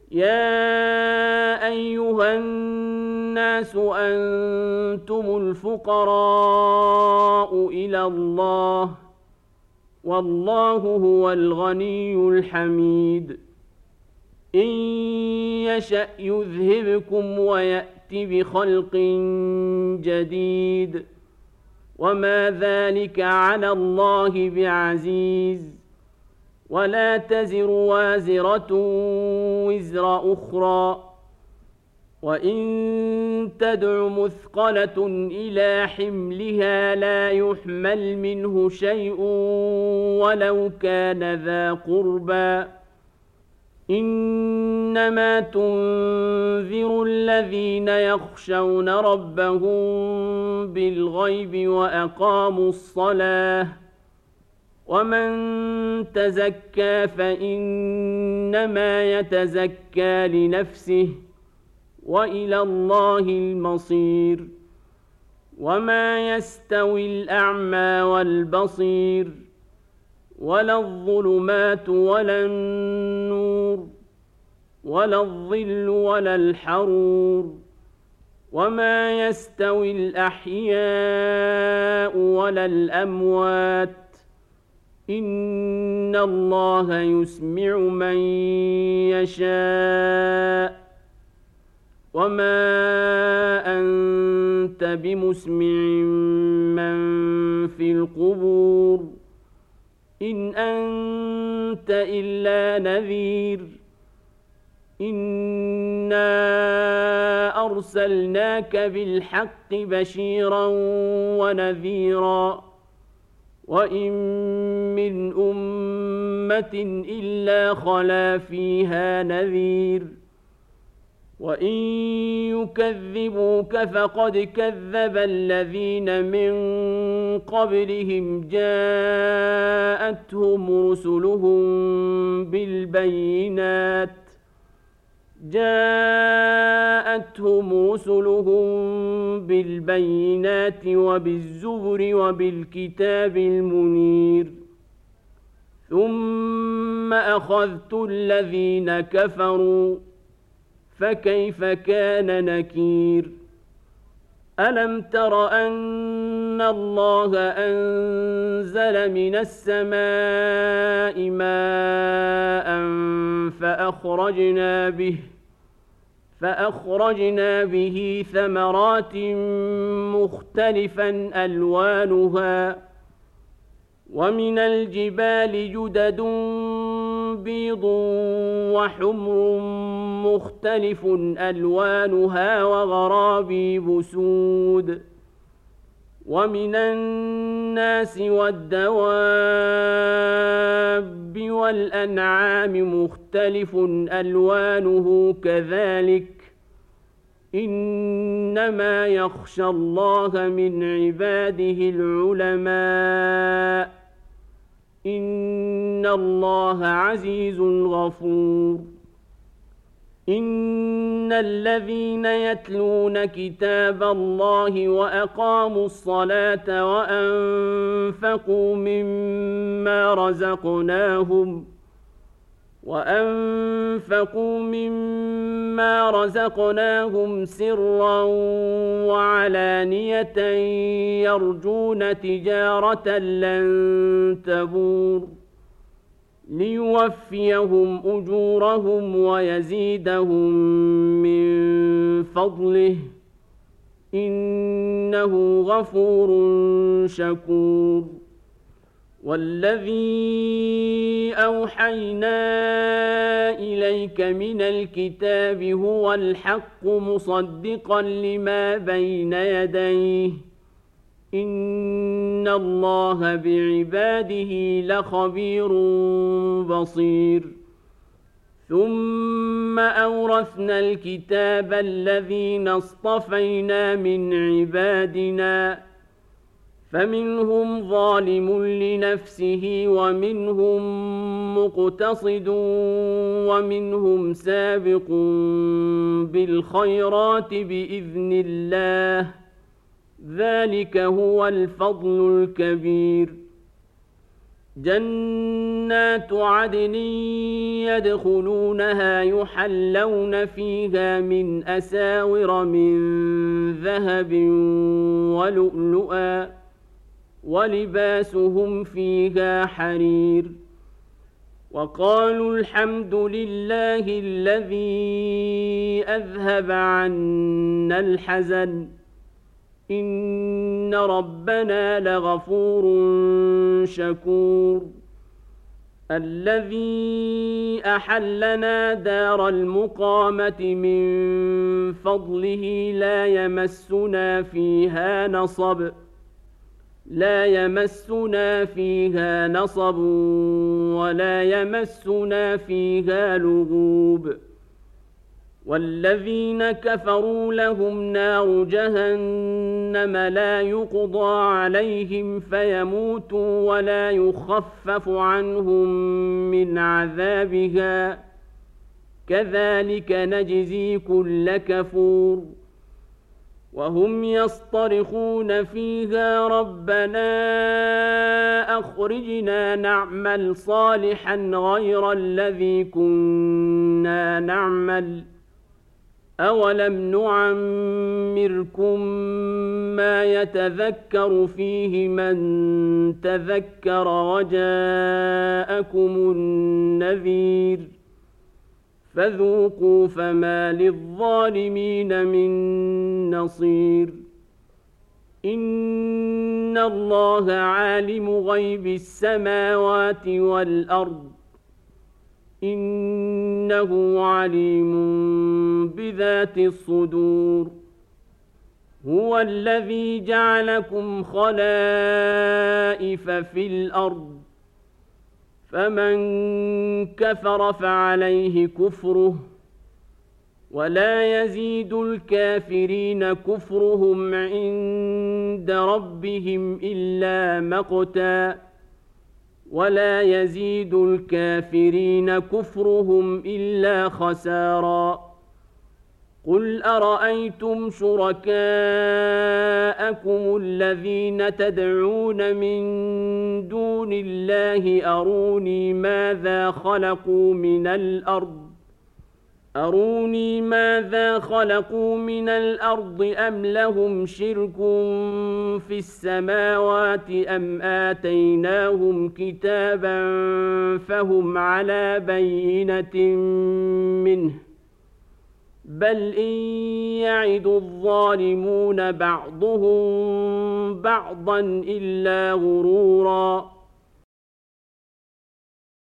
يا أيها الناس أنتم الفقراء إلى الله والله هو الغني الحميد إن يشأ يذهبكم ويأت بخلق جديد وما ذلك على الله بعزيز ولا تزر وازرة وزر أخرى وإن تدع مثقلة إلى حملها لا يحمل منه شيء ولو كان ذا قربى إنما تنذر الذين يخشون ربهم بالغيب وأقاموا الصلاة ومن تزكى فإنما يتزكى لنفسه وإلى الله المصير وما يستوي الأعمى والبصير ولا الظلمات ولا النور ولا الظل ولا الحرور وما يستوي الأحياء ولا الأموات إن الله يسمع من يشاء وما أنت بمسمع من في القبور إن أنت إلا نذير إنا أرسلناك بالحق بشيرا ونذيرا وإن من أمة إلا خلا فيها نذير وإن يكذبوك فقد كذب الذين من قبلهم جاءتهم رسلهم بالبينات وبالزبر وبالكتاب المنير ثم أخذت الذين كفروا فكيف كان نكير ألم تر أن الله أنزل من السماء ماء فأخرجنا به ثمرات مختلفا ألوانها ومن الجبال جدد بيض وحمر مختلف ألوانها وغرابيب سود ومن الناس والدواب والأنعام مختلف ألوانه كذلك إنما يخشى الله من عباده العلماء إن الله عزيز غفور إن الذين يتلون كتاب الله وأقاموا الصلاة وأنفقوا مما رزقناهم سرا وعلانية يرجون تجارة لن تبور ليوفيهم أجورهم ويزيدهم من فضله إنه غفور شكور والذي أوحينا إليك من الكتاب هو الحق مصدقا لما بين يديه إن الله بعباده لخبير بصير ثم أورثنا الكتاب الذين اصطفينا من عبادنا فمنهم ظالم لنفسه ومنهم مقتصد ومنهم سابق بالخيرات بإذن الله ذلك هو الفضل الكبير جنات عدن يدخلونها يحلون فيها من أساور من ذهب ولؤلؤا ولباسهم فيها حرير وقالوا الحمد لله الذي أذهب عنا الحزن إن ربنا لغفور شكور الذي أحلنا دار المقامة من فضله لا يمسنا فيها نصب ولا يمسنا فيها لغوب والذين كفروا لهم نار جهنم لا يقضى عليهم فيموتوا ولا يخفف عنهم من عذابها كذلك نجزي كل كفور وهم يصطرخون فيها ربنا أخرجنا نعمل صالحا غير الذي كنا نعمل أولم نعمركم ما يتذكر فيه من تذكر وجاءكم النذير فذوقوا فما للظالمين من نصير إن الله عالم غيب السماوات والأرض إنه عليم بذات الصدور هو الذي جعلكم خلائف في الأرض فمن كفر فعليه كفره ولا يزيد الكافرين كفرهم عند ربهم إلا مقتا ولا يزيد الكافرين كفرهم إلا خسارا قل أرأيتم شركاءكم الذين تدعون من دون الله أروني ماذا خلقوا من الأرض أم لهم شرك في السماوات أم آتيناهم كتابا فهم على بينة منه بل إن يعد الظالمون بعضهم بعضا إلا غرورا